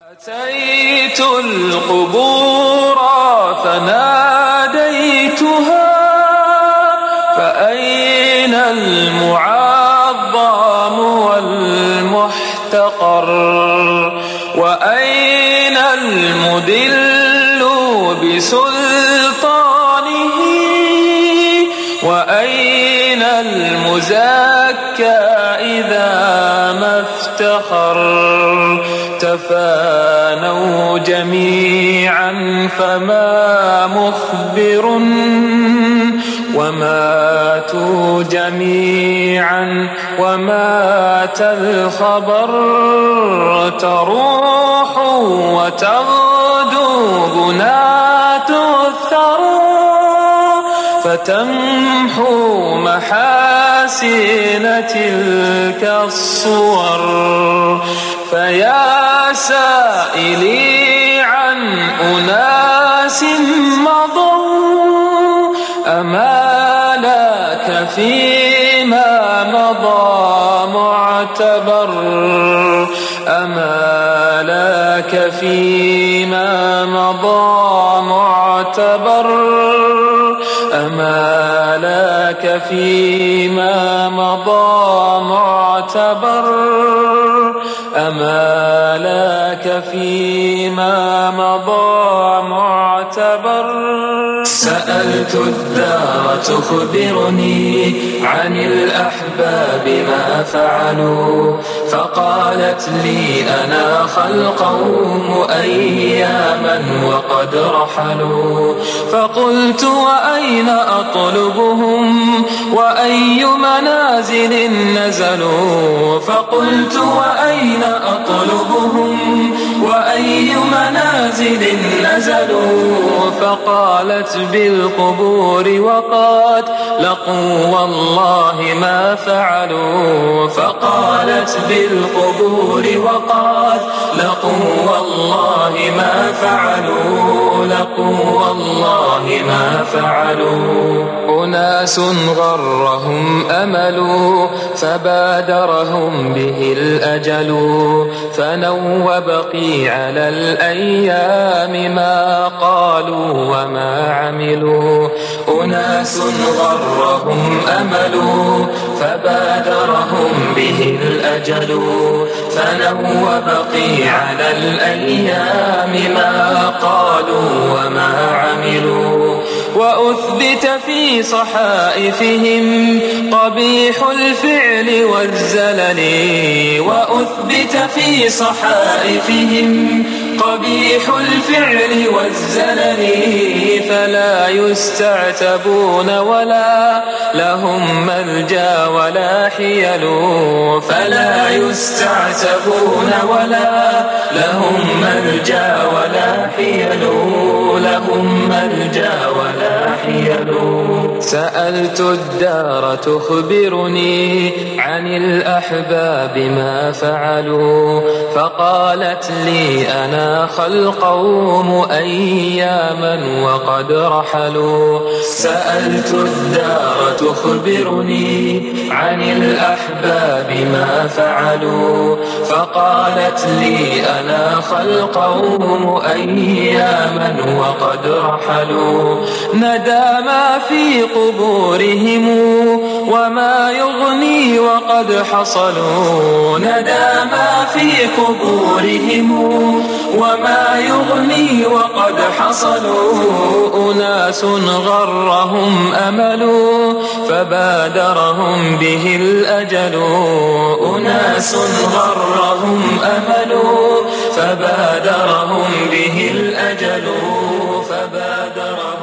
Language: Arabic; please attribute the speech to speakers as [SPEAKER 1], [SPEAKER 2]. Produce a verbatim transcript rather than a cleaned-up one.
[SPEAKER 1] أتيت القبور فناديتها فأين المعظم والمحتقر وأين المدل بسلطانه وأين المزكى إذا ما افتخر تفانوا جميعا فما مخبر وماتوا جميعا ومات الخبر تروح وتغدو بنات الثرى فتمحو محاسن تلك الصور فيا سائلي عن أناس مضوا أما لك فيما مضى معتبر أما لك فيما مضى معتبر أما لك فيما مضى معتبر أما لك فيما مضى معتبر سألت الدار تخبرني عن الأحباب ما فعلوا فقالت لي أنا خلقهم أياما وقد رحلوا فقلت وأين أطلبهم وأي منازل نزلوا فقلت وأين أطلبهم وأي منازل نزلوا فقالت بالقبور وقد لقوا والله ما فعلوا فقالت بالقبور وقد لقوا والله ما فعلوا لقوا والله ما فعلوا أناس غرهم أمل فبادرهم به الأجل فنوب بقي على الأيام ما قالوا وما عملوا أناس غرهم أمل فبادرهم به الأجل فنوب بقي على الأيام ما قالوا وما عملوا وأثبت في صحائفهم قبيح الفعل والزلل وأثبت في صحائفهم قبيح الفعل والزلل فلا يستعتبون ولا لهم ملجا ولا حيل فلا يستعتبون ولا لهم ملجا ولا حيل لهم ملجا ولا حيل سألت الدار تخبرني عن الأحباب ما فعلوا فقالت لي أنا خلقهم أياما وقد رحلوا سألت الدار تخبرني عن الأحباب ما فعلوا فقالت لي أنا خلقهم أياما وقد رحلوا ندى ما في قبورهم وما يغني وقد حصلوا ندى ما في قبورهم وما يغني وقد حصلوا أناس غرهم أمل فبادرهم به الأجل أناس غرهم أمل فبادرهم به الأجل فبادرهم